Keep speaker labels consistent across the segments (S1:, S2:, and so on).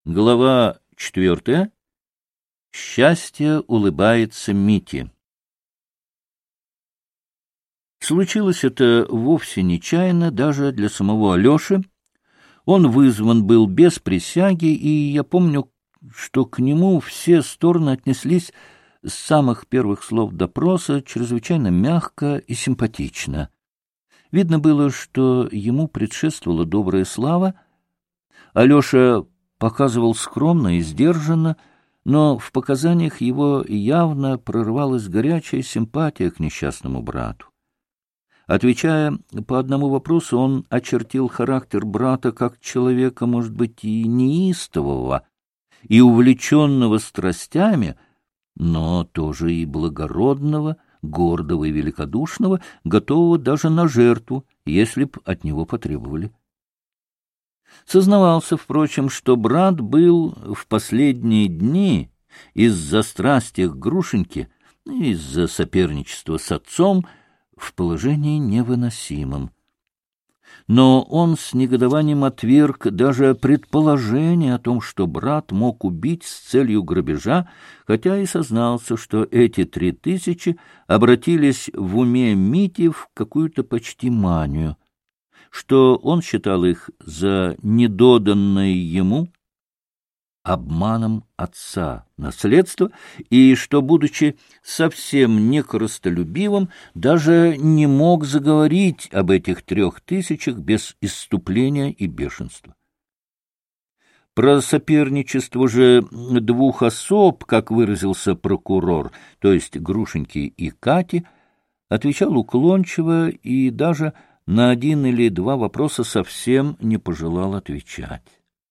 S1: Глава 4. Счастье улыбается Мите. Случилось это вовсе нечаянно даже для самого Алеши. Он вызван был без присяги, и я помню, что к нему все стороны отнеслись с самых первых слов допроса чрезвычайно мягко и симпатично. Видно было, что ему предшествовала добрая слава. Алеша показывал скромно и сдержанно, но в показаниях его явно прорывалась горячая симпатия к несчастному брату. Отвечая по одному вопросу, он очертил характер брата как человека, может быть, и неистового, и увлеченного страстями, но тоже и благородного, гордого и великодушного, готового даже на жертву, если б от него потребовали. Сознавался, впрочем, что брат был в последние дни из-за страсти к Грушеньке, из-за соперничества с отцом, в положении невыносимом. Но он с негодованием отверг даже предположение о том, что брат мог убить с целью грабежа, хотя и сознался, что эти 3000 обратились в уме Мити в какую-то почти манию, что он считал их за недоданное ему обманом отца наследство, и что, будучи совсем некорыстолюбивым, даже не мог заговорить об этих 3000 без исступления и бешенства. Про соперничество же двух особ, как выразился прокурор, то есть Грушеньки и Кати, отвечал уклончиво и даже на один или два вопроса совсем не пожелал отвечать.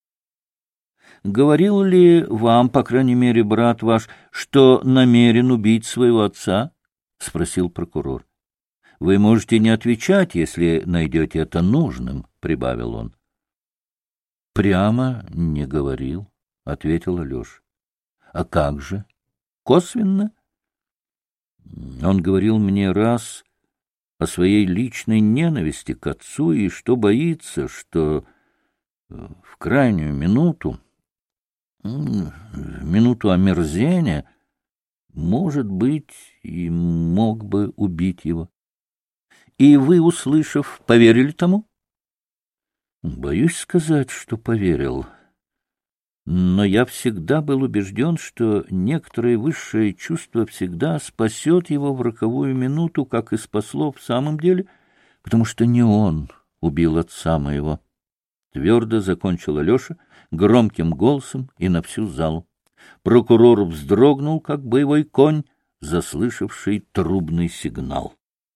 S1: «Говорил ли вам, по крайней мере, брат ваш, что намерен убить своего отца?» — спросил прокурор. — Вы можете не отвечать, если найдете это нужным, — прибавил он. — Прямо не говорил, — ответил Алеша. — А как же? Косвенно? Он говорил мне раз о своей личной ненависти к отцу и что боится, что в крайнюю минуту омерзения, может быть, и мог бы убить его. И вы, услышав, поверили тому? Боюсь сказать, что поверил. Но я всегда был убежден, что некоторое высшее чувство всегда спасет его в роковую минуту, как и спасло в самом деле, потому что не он убил отца моего. Твердо закончил Алеша громким голосом и на всю залу. Прокурор вздрогнул, как боевой конь, заслышавший трубный сигнал.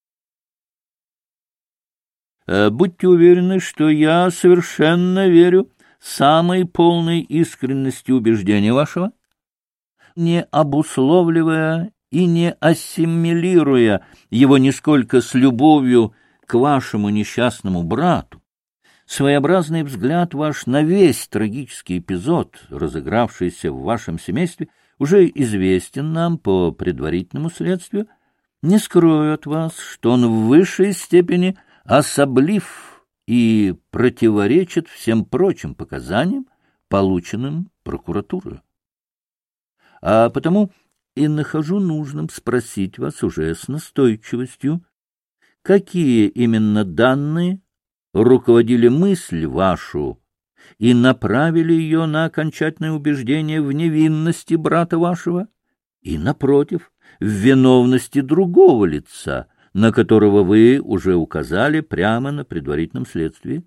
S1: Будьте уверены, что я совершенно верю самой полной искренности убеждения вашего, не обусловливая и не ассимилируя его нисколько с любовью к вашему несчастному брату. Своеобразный взгляд ваш на весь трагический эпизод, разыгравшийся в вашем семействе, уже известен нам по предварительному следствию. Не скрою от вас, что он в высшей степени особлив и противоречит всем прочим показаниям, полученным прокуратурой. А потому и нахожу нужным спросить вас уже с настойчивостью, какие именно данные руководили мысль вашу и направили ее на окончательное убеждение в невинности брата вашего и, напротив, в виновности другого лица, на которого вы уже указали прямо на предварительном следствии?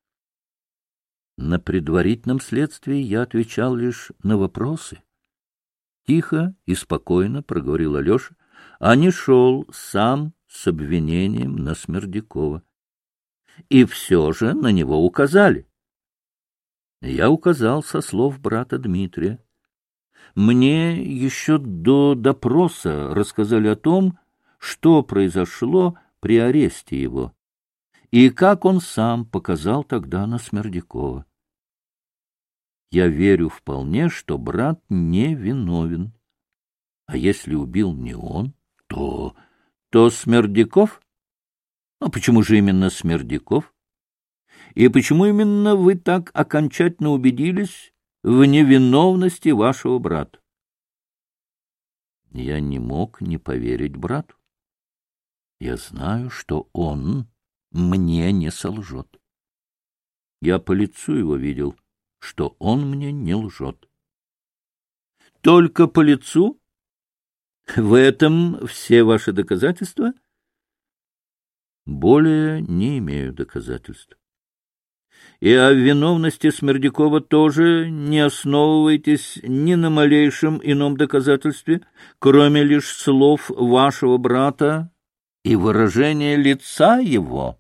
S1: На предварительном следствии я отвечал лишь на вопросы. Тихо и спокойно проговорил Алеша, а не шел сам с обвинением на Смердякова. И все же на него указали. Я указал со слов брата Дмитрия. Мне еще до допроса рассказали о том, что произошло при аресте его, и как он сам показал тогда на Смердякова. Я верю вполне, что брат не виновен. А если убил не он, то Смердяков? А почему же именно Смердяков? И почему именно вы так окончательно убедились в невиновности вашего брата. Я не мог не поверить брату. Я знаю, что он мне не солжет. Я по лицу его видел, что он мне не лжет. Только по лицу? В этом все ваши доказательства? Более не имею доказательств. И о виновности Смердякова тоже не основываетесь ни на малейшем ином доказательстве, кроме лишь слов вашего брата и выражения лица его?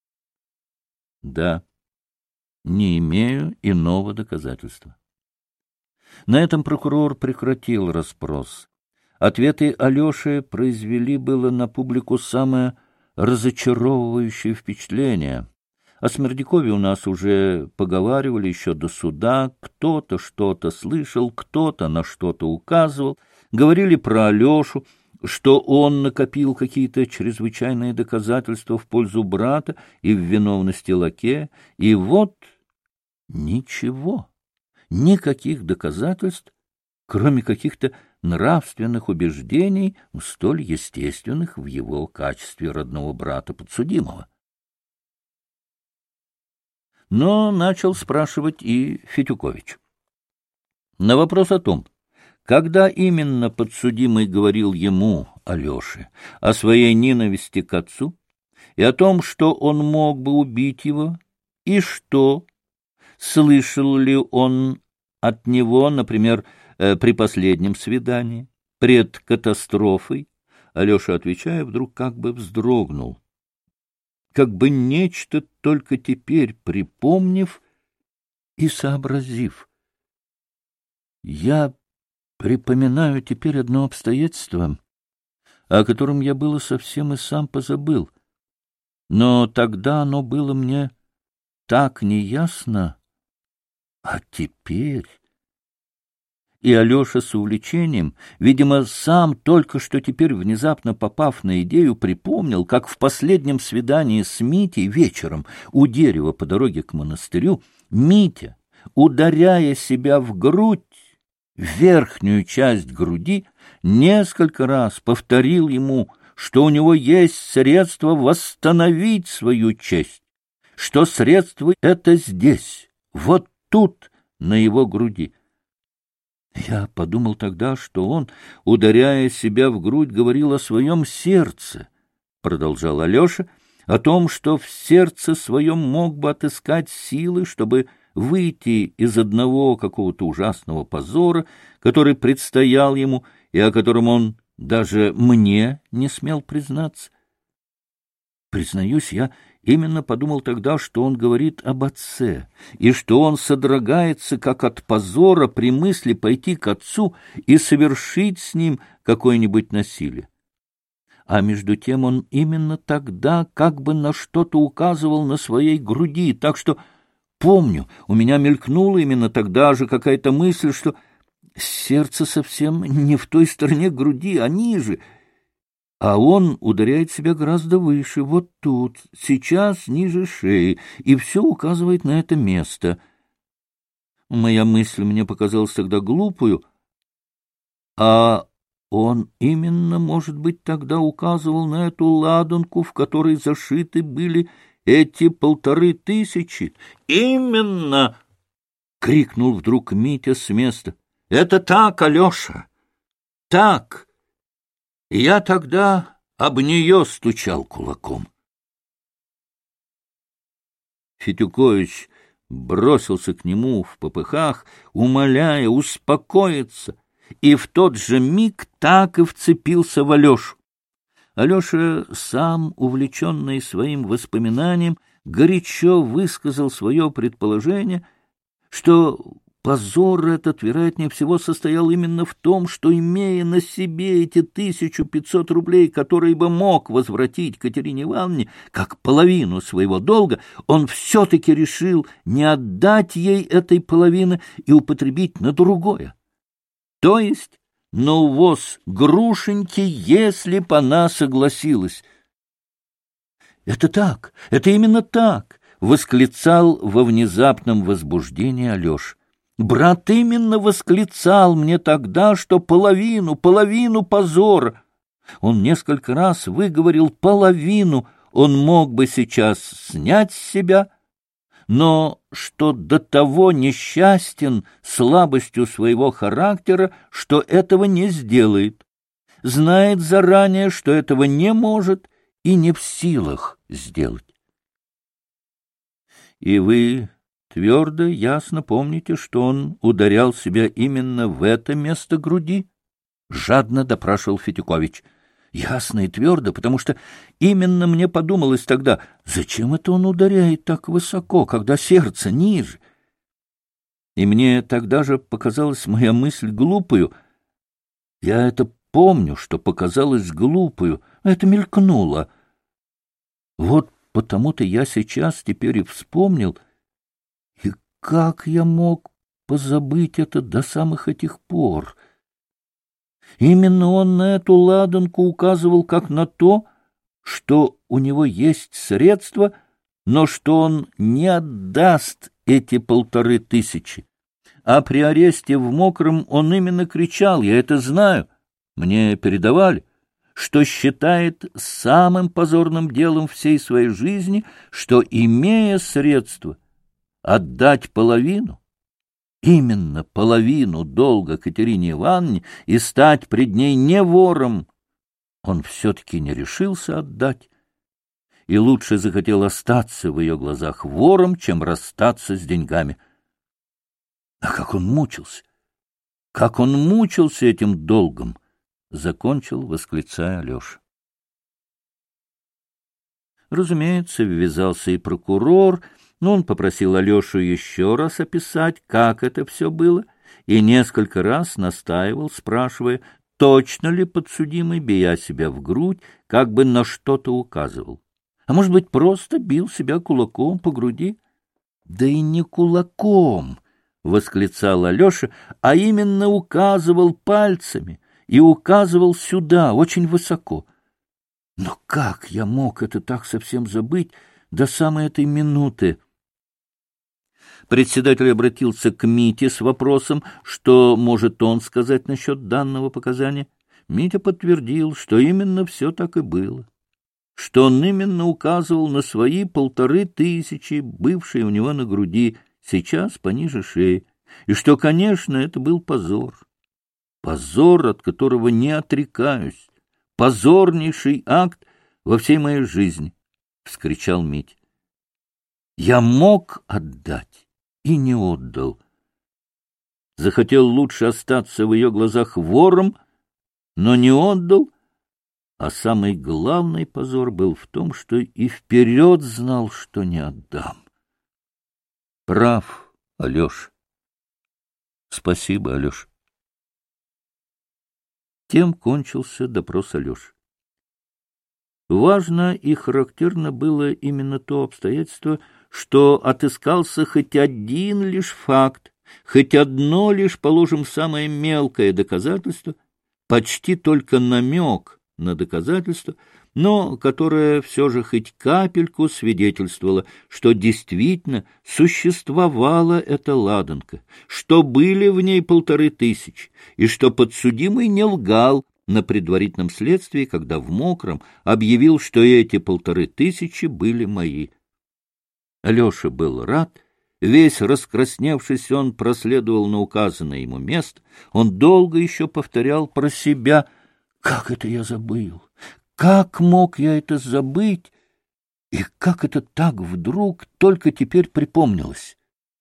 S1: Да, не имею иного доказательства. На этом прокурор прекратил расспрос. Ответы Алеши произвели было на публику самое разочаровывающее впечатление. О Смердякове у нас уже поговаривали еще до суда, кто-то что-то слышал, кто-то на что-то указывал, говорили про Алешу, что он накопил какие-то чрезвычайные доказательства в пользу брата и в виновности Лаке, и вот ничего, никаких доказательств, кроме каких-то нравственных убеждений, столь естественных в его качестве родного брата подсудимого. Но начал спрашивать и Фетюкович. На вопрос о том, когда именно подсудимый говорил ему, Алёше, о своей ненависти к отцу и о том, что он мог бы убить его, и что, слышал ли он от него, например, при последнем свидании, пред катастрофой, Алеша, отвечая, вдруг как бы вздрогнул, как бы нечто только теперь припомнив и сообразив. Я припоминаю теперь одно обстоятельство, о котором я было совсем и сам позабыл, но тогда оно было мне так неясно, а теперь... И Алеша с увлечением, видимо, сам только что теперь, внезапно попав на идею, припомнил, как в последнем свидании с Митей вечером у дерева по дороге к монастырю Митя, ударяя себя в грудь, верхнюю часть груди, несколько раз повторил ему, что у него есть средство восстановить свою честь, что средство это здесь, вот тут, на его груди. Я подумал тогда, что он, ударяя себя в грудь, говорил о своем сердце, продолжал Алеша, о том, что в сердце своем мог бы отыскать силы, чтобы выйти из одного какого-то ужасного позора, который предстоял ему и о котором он даже мне не смел признаться. Признаюсь, я именно подумал тогда, что он говорит об отце, и что он содрогается, как от позора, при мысли пойти к отцу и совершить с ним какое-нибудь насилие. А между тем он именно тогда как бы на что-то указывал на своей груди, так что, помню, у меня мелькнула именно тогда же какая-то мысль, что сердце совсем не в той стороне груди, а ниже, а он ударяет себя гораздо выше, вот тут, сейчас ниже шеи, и все указывает на это место. Моя мысль мне показалась тогда глупую, а он именно, может быть, тогда указывал на эту ладанку, в которой зашиты были эти 1500. «Именно!» — крикнул вдруг Митя с места. «Это так, Алеша, так!» Я тогда об нее стучал кулаком. Фетюкович бросился к нему в попыхах, умоляя успокоиться, и в тот же миг так и вцепился в Алешу. Алеша, сам увлеченный своим воспоминанием, горячо высказал свое предположение, что позор этот, вероятнее всего, состоял именно в том, что, имея на себе эти 1500 рублей, которые бы мог возвратить Катерине Ивановне как половину своего долга, он все-таки решил не отдать ей этой половины и употребить на другое. То есть на увоз Грушеньки, если б она согласилась. «Это так, это именно так!» — восклицал во внезапном возбуждении Алеша. Брат именно восклицал мне тогда, что половину позора. Он несколько раз выговорил половину, он мог бы сейчас снять с себя, но что до того несчастен слабостью своего характера, что этого не сделает, знает заранее, что этого не может и не в силах сделать. И вы твердо, ясно помните, что он ударял себя именно в это место груди? — жадно допрашивал Фетюкович. Ясно и твердо, потому что именно мне подумалось тогда, зачем это он ударяет так высоко, когда сердце ниже? И мне тогда же показалась моя мысль глупою. Я это помню, что показалось глупою, это мелькнуло. Вот потому-то я сейчас теперь и вспомнил, и как я мог позабыть это до самых этих пор? Именно он на эту ладанку указывал как на то, что у него есть средства, но что он не отдаст эти 1500. А при аресте в Мокром он именно кричал, я это знаю, мне передавали, что считает самым позорным делом всей своей жизни, что, имея средства, отдать половину, именно половину долга Катерине Ивановне и стать пред ней не вором, он все-таки не решился отдать, и лучше захотел остаться в ее глазах вором, чем расстаться с деньгами. А как он мучился! Как он мучился этим долгом! — закончил, восклицая Алеша. Разумеется, ввязался и прокурор, но он попросил Алешу еще раз описать, как это все было, и несколько раз настаивал, спрашивая, точно ли подсудимый, бия себя в грудь, как бы на что-то указывал. А может быть, просто бил себя кулаком по груди? — Да и не кулаком! — восклицал Алеша, — а именно указывал пальцами и указывал сюда, очень высоко. Но как я мог это так совсем забыть до самой этой минуты? Председатель обратился к Мите с вопросом, что может он сказать насчет данного показания. Митя подтвердил, что именно все так и было, что он именно указывал на свои 1500, бывшие у него на груди, сейчас пониже шеи, и что, конечно, это был позор. Позор, от которого не отрекаюсь, позорнейший акт во всей моей жизни, — вскричал Митя. Я мог отдать и не отдал. Захотел лучше остаться в ее глазах вором, но не отдал, а самый главный позор был в том, что и вперед знал, что не отдам. Прав, Алеша. Спасибо, Алеша. Тем кончился допрос Алеши. Важно и характерно было именно то обстоятельство, что отыскался хоть один лишь факт, хоть одно лишь, положим, самое мелкое доказательство, почти только намек на доказательство, но которое все же хоть капельку свидетельствовало, что действительно существовала эта ладанка, что были в ней 1500, и что подсудимый не лгал на предварительном следствии, когда в Мокром объявил, что эти 1500 были мои. Алеша был рад. Весь раскрасневшись, он проследовал на указанное ему место. Он долго еще повторял про себя: «Как это я забыл? Как мог я это забыть? И как это так вдруг только теперь припомнилось?»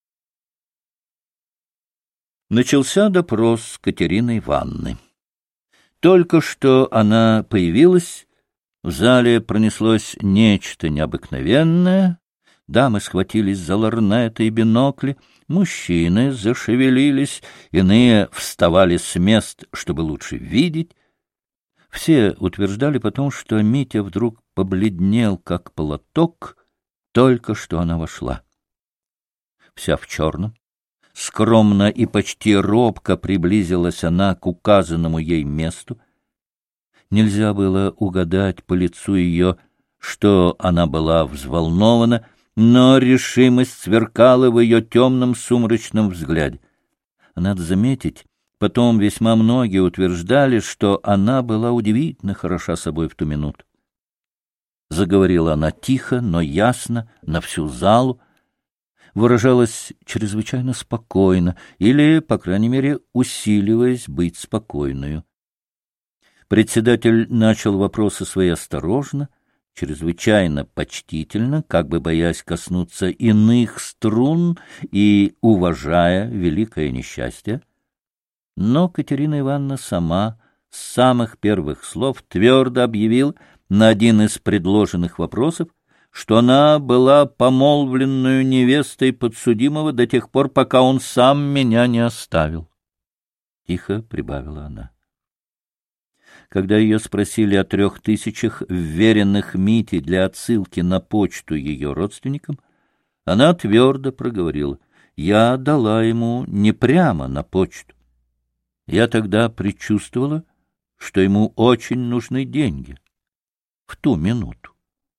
S1: Начался допрос Катерины Ивановны. Только что она появилась, в зале пронеслось нечто необыкновенное. Дамы схватились за лорнеты и бинокли, мужчины зашевелились, иные вставали с мест, чтобы лучше видеть. Все утверждали потом, что Митя вдруг побледнел, как платок, только что она вошла. Вся в черном, скромно и почти робко приблизилась она к указанному ей месту. Нельзя было угадать по лицу ее, что она была взволнована, но решимость сверкала в ее темном сумрачном взгляде. Надо заметить, потом весьма многие утверждали, что она была удивительно хороша собой в ту минуту. Заговорила она тихо, но ясно, на всю залу, выражалась чрезвычайно спокойно или, по крайней мере, усиливаясь быть спокойною. Председатель начал вопросы свои осторожно, чрезвычайно почтительно, как бы боясь коснуться иных струн и уважая великое несчастье. Но Катерина Ивановна сама с самых первых слов твердо объявила на один из предложенных вопросов, что она была помолвленную невестой подсудимого до тех пор, пока он сам меня не оставил. Тихо прибавила она. Когда ее спросили о 3000 вверенных Мите для отсылки на почту ее родственникам, она твердо проговорила: «Я дала ему не прямо на почту. Я тогда предчувствовала, что ему очень нужны деньги. В ту минуту.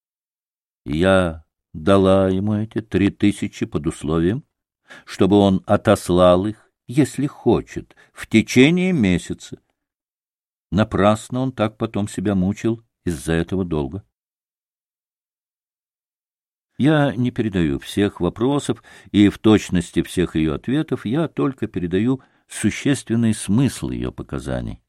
S1: Я дала ему эти 3000 под условием, чтобы он отослал их, если хочет, в течение месяца. Напрасно он так потом себя мучил из-за этого долга». Я не передаю всех вопросов и в точности всех ее ответов, я только передаю существенный смысл ее показаний.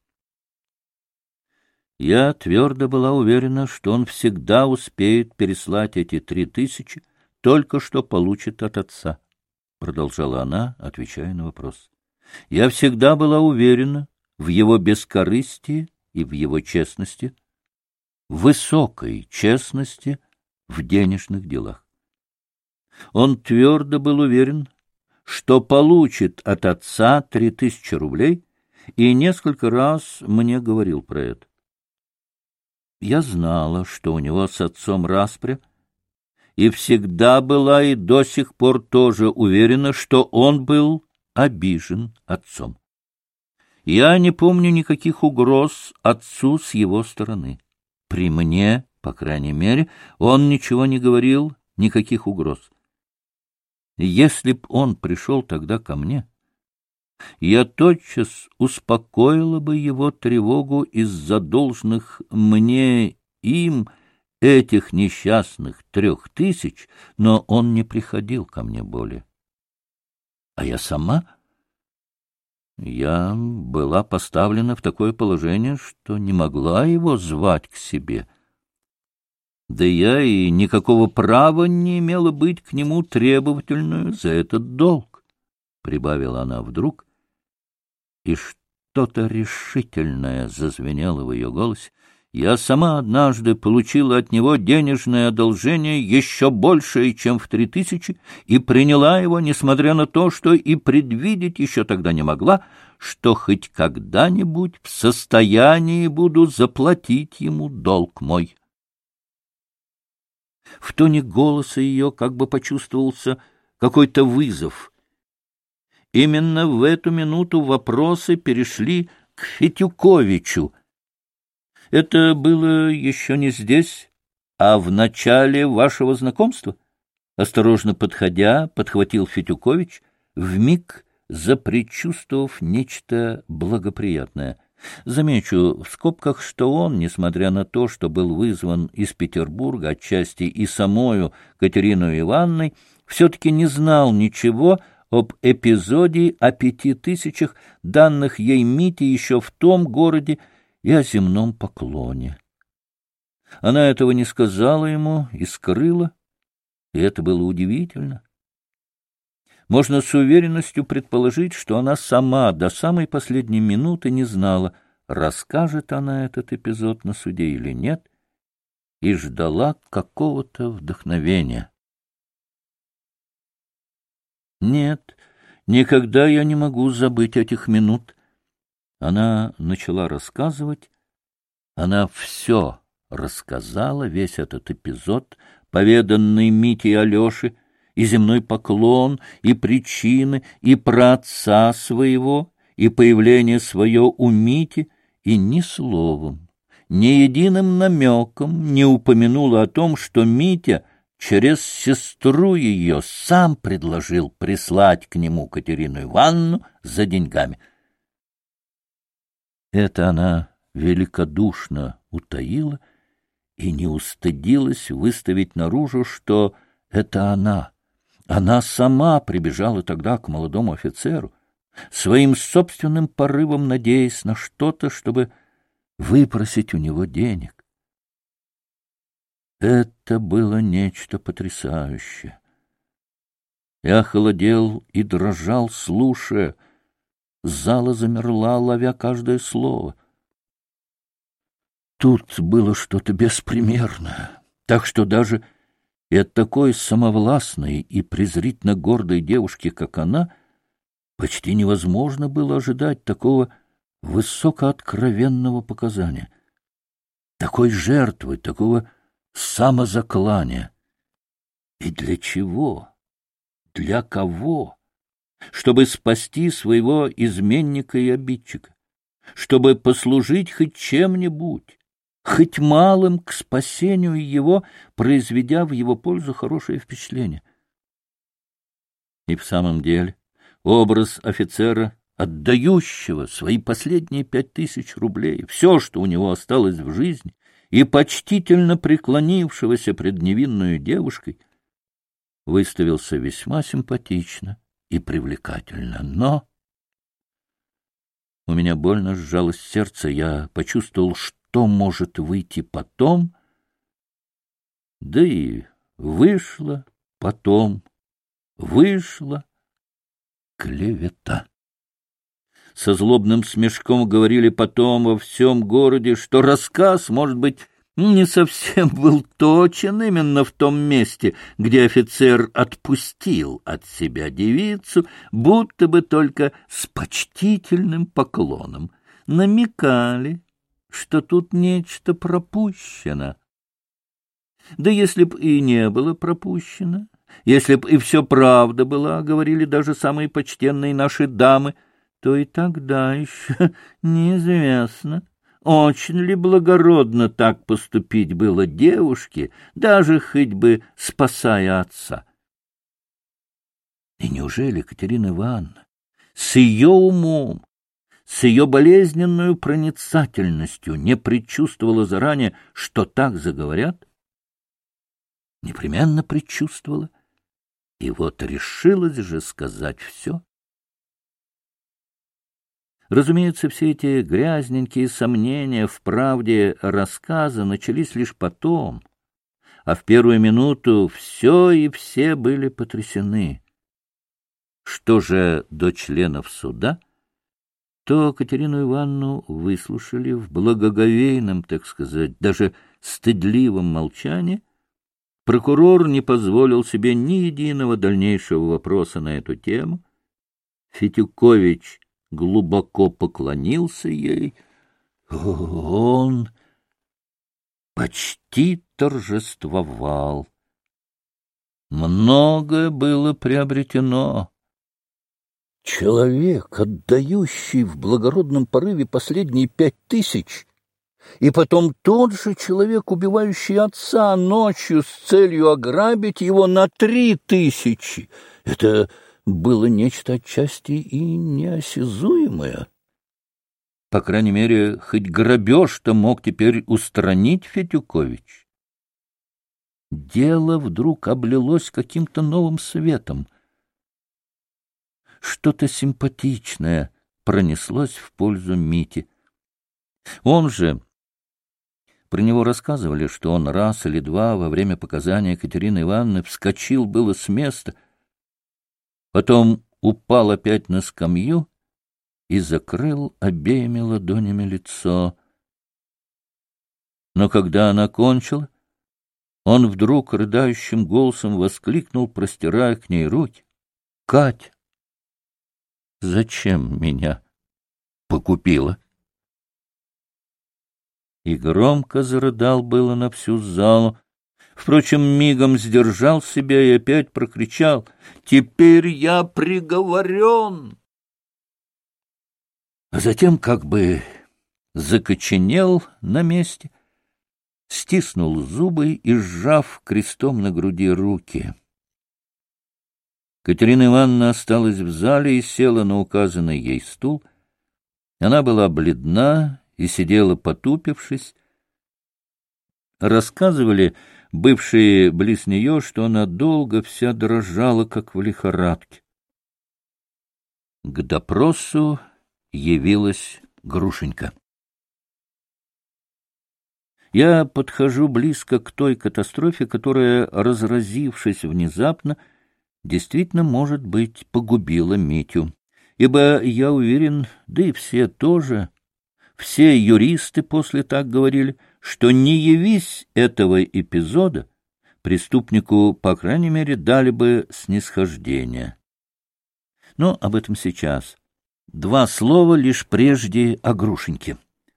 S1: Я твердо была уверена, что он всегда успеет переслать эти 3000, только что получит от отца, — продолжала она, отвечая на вопрос. Я всегда была уверена в его бескорыстии и в его честности, высокой честности в денежных делах. Он твердо был уверен, что получит от отца 3000 рублей, и несколько раз мне говорил про это. Я знала, что у него с отцом распря, и всегда была и до сих пор тоже уверена, что он был обижен отцом. Я не помню никаких угроз отцу с его стороны. При мне, по крайней мере, он ничего не говорил, никаких угроз. Если б он пришел тогда ко мне, я тотчас успокоила бы его тревогу из-за должных мне им этих несчастных 3000, но он не приходил ко мне более. А я сама... Я была поставлена в такое положение, что не могла его звать к себе. Да я и никакого права не имела быть к нему требовательную за этот долг, — прибавила она вдруг, и что-то решительное зазвенело в ее голосе. Я сама однажды получила от него денежное одолжение еще большее, чем в 3000, и приняла его, несмотря на то, что и предвидеть еще тогда не могла, что хоть когда-нибудь в состоянии буду заплатить ему долг мой. В тоне голоса ее как бы почувствовался какой-то вызов. Именно в эту минуту вопросы перешли к Фетюковичу. Это было еще не здесь, а в начале вашего знакомства? Осторожно подходя, подхватил Фетюкович, вмиг запредчувствовав нечто благоприятное. Замечу в скобках, что он, несмотря на то, что был вызван из Петербурга, отчасти и самою Катериной Ивановной, все-таки не знал ничего об эпизоде о 5000, данных ей Мите еще в том городе, и о земном поклоне. Она этого не сказала ему и скрыла, и это было удивительно. Можно с уверенностью предположить, что она сама до самой последней минуты не знала, расскажет она этот эпизод на суде или нет, и ждала какого-то вдохновения. Нет, никогда я не могу забыть этих минут. Она начала рассказывать, она все рассказала, весь этот эпизод, поведанный Мите и Алёше, и земной поклон, и причины, и про отца своего, и появление свое у Мити, и ни словом, ни единым намеком не упомянула о том, что Митя через сестру ее сам предложил прислать к нему Катерину Ивановну за деньгами. Это она великодушно утаила и не устыдилась выставить наружу, что это она. Она сама прибежала тогда к молодому офицеру, своим собственным порывом надеясь на что-то, чтобы выпросить у него денег. Это было нечто потрясающее. Я холодел и дрожал, слушая. Зала замерла, ловя каждое слово. Тут было что-то беспримерное, так что даже и от такой самовластной и презрительно гордой девушки, как она, почти невозможно было ожидать такого высокооткровенного показания, такой жертвы, такого самозаклания. И для чего? Для кого? Чтобы спасти своего изменника и обидчика, чтобы послужить хоть чем-нибудь, хоть малым к спасению его, произведя в его пользу хорошее впечатление. И в самом деле образ офицера, отдающего свои последние 5000 рублей, все, что у него осталось в жизни, и почтительно преклонившегося пред невинную девушкой, выставился весьма симпатично и привлекательно. Но у меня больно сжалось сердце, я почувствовал, что может выйти потом, да и вышла клевета. Со злобным смешком говорили потом во всем городе, что рассказ, может быть, не совсем был точен именно в том месте, где офицер отпустил от себя девицу, будто бы только с почтительным поклоном. Намекали, что тут нечто пропущено. Да если б и не было пропущено, если б и все правда была, говорили даже самые почтенные наши дамы, то и тогда еще неизвестно, очень ли благородно так поступить было девушке, даже хоть бы спасая отца. И неужели Катерина Ивановна с ее умом, с ее болезненную проницательностью не предчувствовала заранее, что так заговорят? Непременно предчувствовала, и вот решилась же сказать все. Разумеется, все эти грязненькие сомнения в правде рассказа начались лишь потом, а в первую минуту все и все были потрясены. Что же до членов суда, то Катерину Ивановну выслушали в благоговейном, так сказать, даже стыдливом молчании. Прокурор не позволил себе ни единого дальнейшего вопроса на эту тему. Фетюкович глубоко поклонился ей. Он почти торжествовал. Многое было приобретено. Человек, отдающий в благородном порыве последние 5000, и потом тот же человек, убивающий отца ночью с целью ограбить его на 3000. Это было нечто отчасти и неосязуемое. По крайней мере, хоть грабеж-то мог теперь устранить Фетюкович. Дело вдруг облилось каким-то новым светом. Что-то симпатичное пронеслось в пользу Мити. Он же... Про него рассказывали, что он раз или два во время показания Катерины Ивановны вскочил было с места, потом упал опять на скамью и закрыл обеими ладонями лицо. Но когда она кончила, он вдруг рыдающим голосом воскликнул, простирая к ней руки: — Кать, зачем меня покупила? И громко зарыдал было на всю залу. Впрочем, мигом сдержал себя и опять прокричал: — Теперь я приговорен! А затем как бы закоченел на месте, стиснул зубы и, сжав крестом на груди руки. Катерина Ивановна осталась в зале и села на указанный ей стул. Она была бледна и сидела потупившись. Рассказывали бывшие близ нее, что она долго вся дрожала, как в лихорадке. К допросу явилась Грушенька. Я подхожу близко к той катастрофе, которая, разразившись внезапно, действительно, может быть, погубила Митю. Ибо я уверен, да и все тоже, все юристы после так говорили, что не явись этого эпизода, преступнику, по крайней мере, дали бы снисхождение. Но об этом сейчас. Два слова лишь прежде о Грушеньке.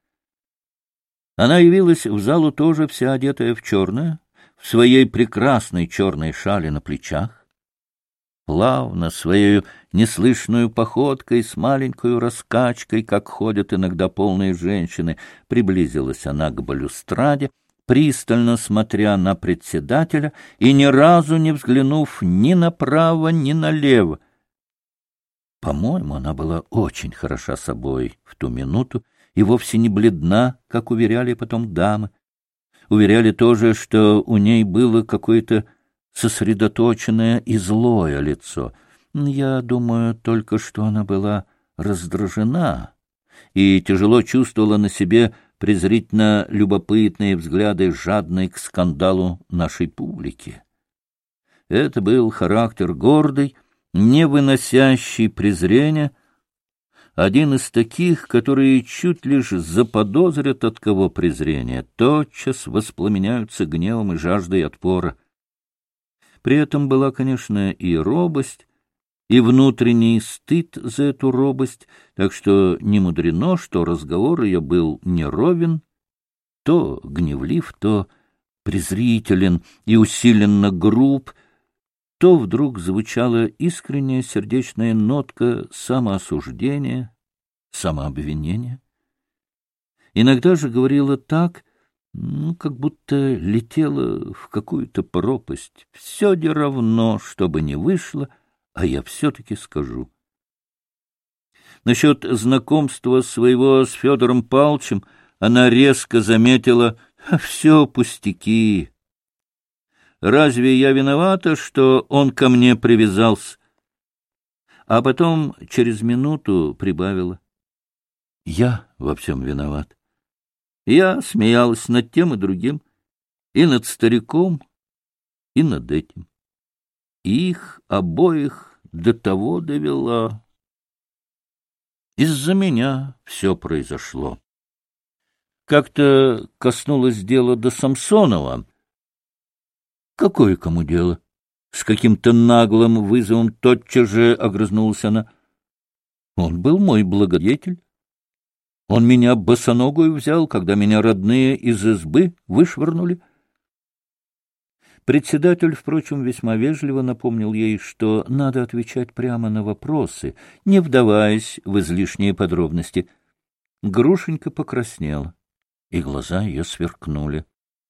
S1: Она явилась в залу тоже вся одетая в черное, в своей прекрасной черной шали на плечах. Плавно, своей неслышную походкой, с маленькой раскачкой, как ходят иногда полные женщины, приблизилась она к балюстраде, пристально смотря на председателя и ни разу не взглянув ни направо, ни налево. По-моему, она была очень хороша собой в ту минуту и вовсе не бледна, как уверяли потом дамы. Уверяли тоже, что у ней было какое-то сосредоточенное и злое лицо. Я думаю только, что она была раздражена и тяжело чувствовала на себе презрительно любопытные взгляды, жадные к скандалу нашей публики. Это был характер гордый, не выносящий презрения, один из таких, которые чуть лишь заподозрят от кого презрение, тотчас воспламеняются гневом и жаждой отпора. При этом была, конечно, и робость, и внутренний стыд за эту робость, так что не мудрено, что разговор ее был неровен, то гневлив, то презрителен и усиленно груб, то вдруг звучала искренняя сердечная нотка самоосуждения, самообвинения. Иногда же говорила так, как будто летела в какую-то пропасть. Все де равно, что бы ни вышло, а я все-таки скажу. Насчет знакомства своего с Федором Павловичем она резко заметила: все пустяки. Разве я виновата, что он ко мне привязался? А потом через минуту прибавила: я во всем виноват. Я смеялась над тем и другим, и над стариком, и над этим. Их обоих до того довела. Из-за меня все произошло. Как-то коснулось дела до Самсонова. Какое кому дело? С каким-то наглым вызовом тотчас же огрызнулась она. Он был мой благодетель. Он меня босоногую взял, когда меня родные из избы вышвырнули. Председатель, впрочем, весьма вежливо напомнил ей, что надо отвечать прямо на вопросы, не вдаваясь в излишние подробности. Грушенька покраснела, и глаза ее сверкнули.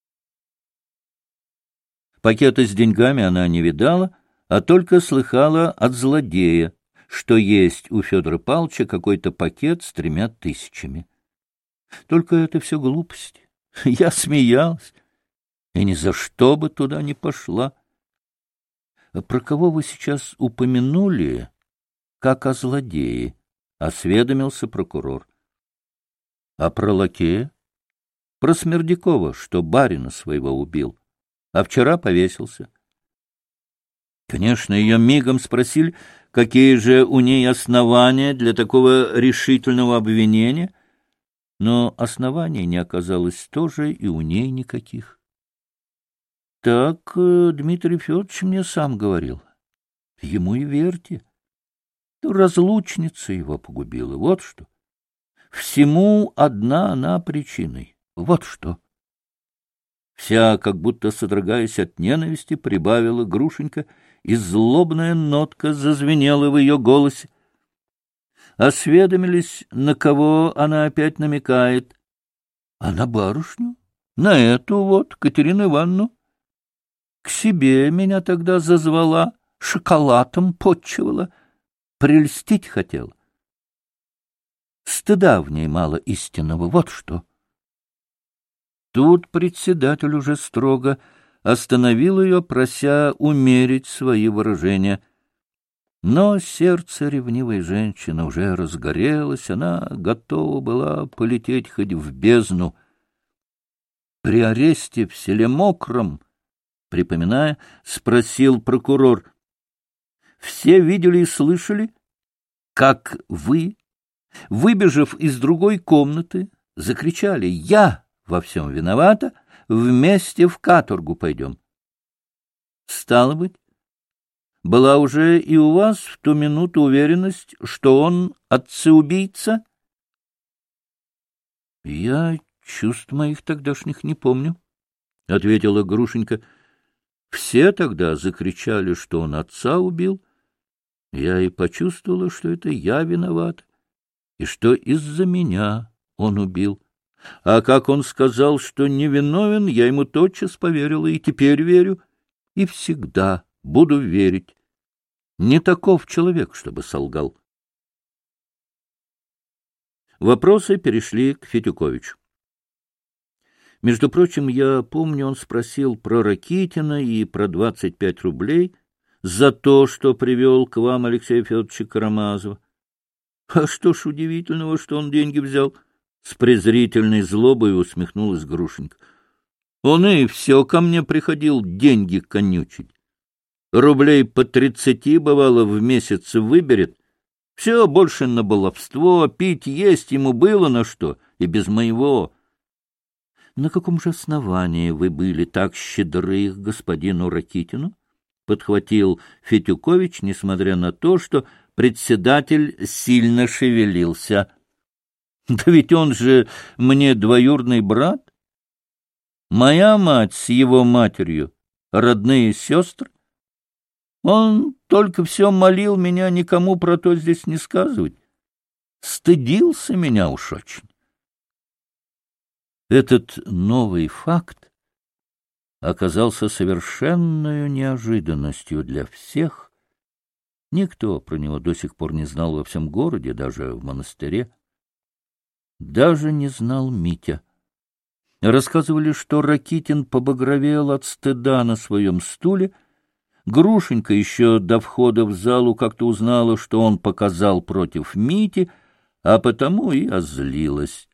S1: Пакета с деньгами она не видала, а только слыхала от злодея, что есть у Федора Павловича какой-то пакет с 3000. Только это все глупости. Я смеялась, и ни за что бы туда не пошла. Про кого вы сейчас упомянули, как о злодее? — осведомился прокурор. — А про лакея? Про Смердякова, что барина своего убил, а вчера повесился. Конечно, ее мигом спросили, какие же у ней основания для такого решительного обвинения, но оснований не оказалось тоже и у ней никаких. Так Дмитрий Федорович мне сам говорил. Ему и верьте. Разлучница его погубила, вот что. Всему одна она причиной, вот что. Вся, как будто содрогаясь от ненависти, прибавила Грушенька, и злобная нотка зазвенела в ее голосе. Осведомились, на кого она опять намекает. А на барышню? на эту вот Катерину Ивановну. К себе меня тогда зазвала, шоколадом потчевала, прельстить хотела. Стыда в ней мало истинного, вот что. Тут председатель уже строго остановил ее, прося умерить свои выражения. Но сердце ревнивой женщины уже разгорелось, она готова была полететь хоть в бездну. При аресте в селе Мокром, припоминая, спросил прокурор: «Все видели и слышали, как вы, выбежав из другой комнаты, закричали: «Я во всем виновата, вместе в каторгу пойдем». Стало быть, была уже и у вас в ту минуту уверенность, что он отца-убийца? — Я чувств моих тогдашних не помню, — ответила Грушенька. — Все тогда закричали, что он отца убил. Я и почувствовала, что это я виноват, и что из-за меня он убил. А как он сказал, что невиновен, я ему тотчас поверила, и теперь верю, и всегда буду верить. Не таков человек, чтобы солгал. Вопросы перешли к Федюковичу. Между прочим, я помню, он спросил про Ракитина и про 25 рублей за то, что привел к вам Алексея Федоровича Карамазова. А что ж удивительного, что он деньги взял? С презрительной злобой усмехнулась Грушенька. Он и все ко мне приходил деньги конючить. Рублей по 30, бывало, в месяц выберет. Все больше на баловство, пить, есть ему было на что, и без моего. На каком же основании вы были так щедры к господину Ракитину? Подхватил Федюкович, несмотря на то, что председатель сильно шевелился. Да ведь он же мне двоюродный брат. Моя мать с его матерью — родные сестры. Он только все молил меня никому про то здесь не сказывать. Стыдился меня уж очень. Этот новый факт оказался совершенной неожиданностью для всех. Никто про него до сих пор не знал во всем городе, даже в монастыре. Даже не знал Митя. Рассказывали, что Ракитин побагровел от стыда на своем стуле. Грушенька еще до входа в залу как-то узнала, что он показал против Мити, а потому и озлилась.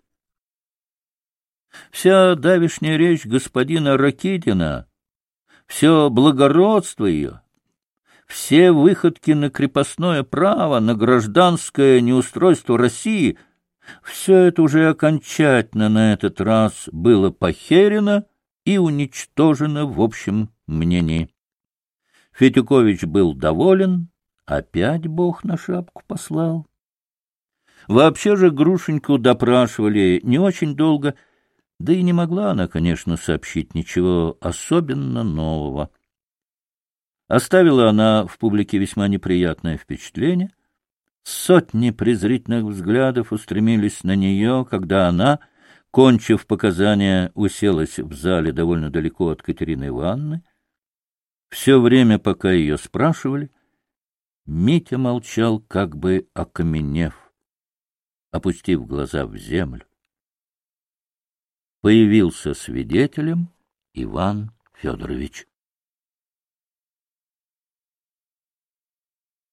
S1: Вся давешняя речь господина Ракитина, все благородство ее, все выходки на крепостное право, на гражданское неустройство России — все это уже окончательно на этот раз было похерено и уничтожено в общем мнении. Федюкович был доволен, опять Бог на шапку послал. Вообще же Грушеньку допрашивали не очень долго, да и не могла она, конечно, сообщить ничего особенно нового. Оставила она в публике весьма неприятное впечатление. Сотни презрительных взглядов устремились на нее, когда она, кончив показания, уселась в зале довольно далеко от Катерины Ивановны. Все время, пока ее спрашивали, Митя молчал, как бы окаменев, опустив глаза в землю. Появился свидетелем Иван Федорович.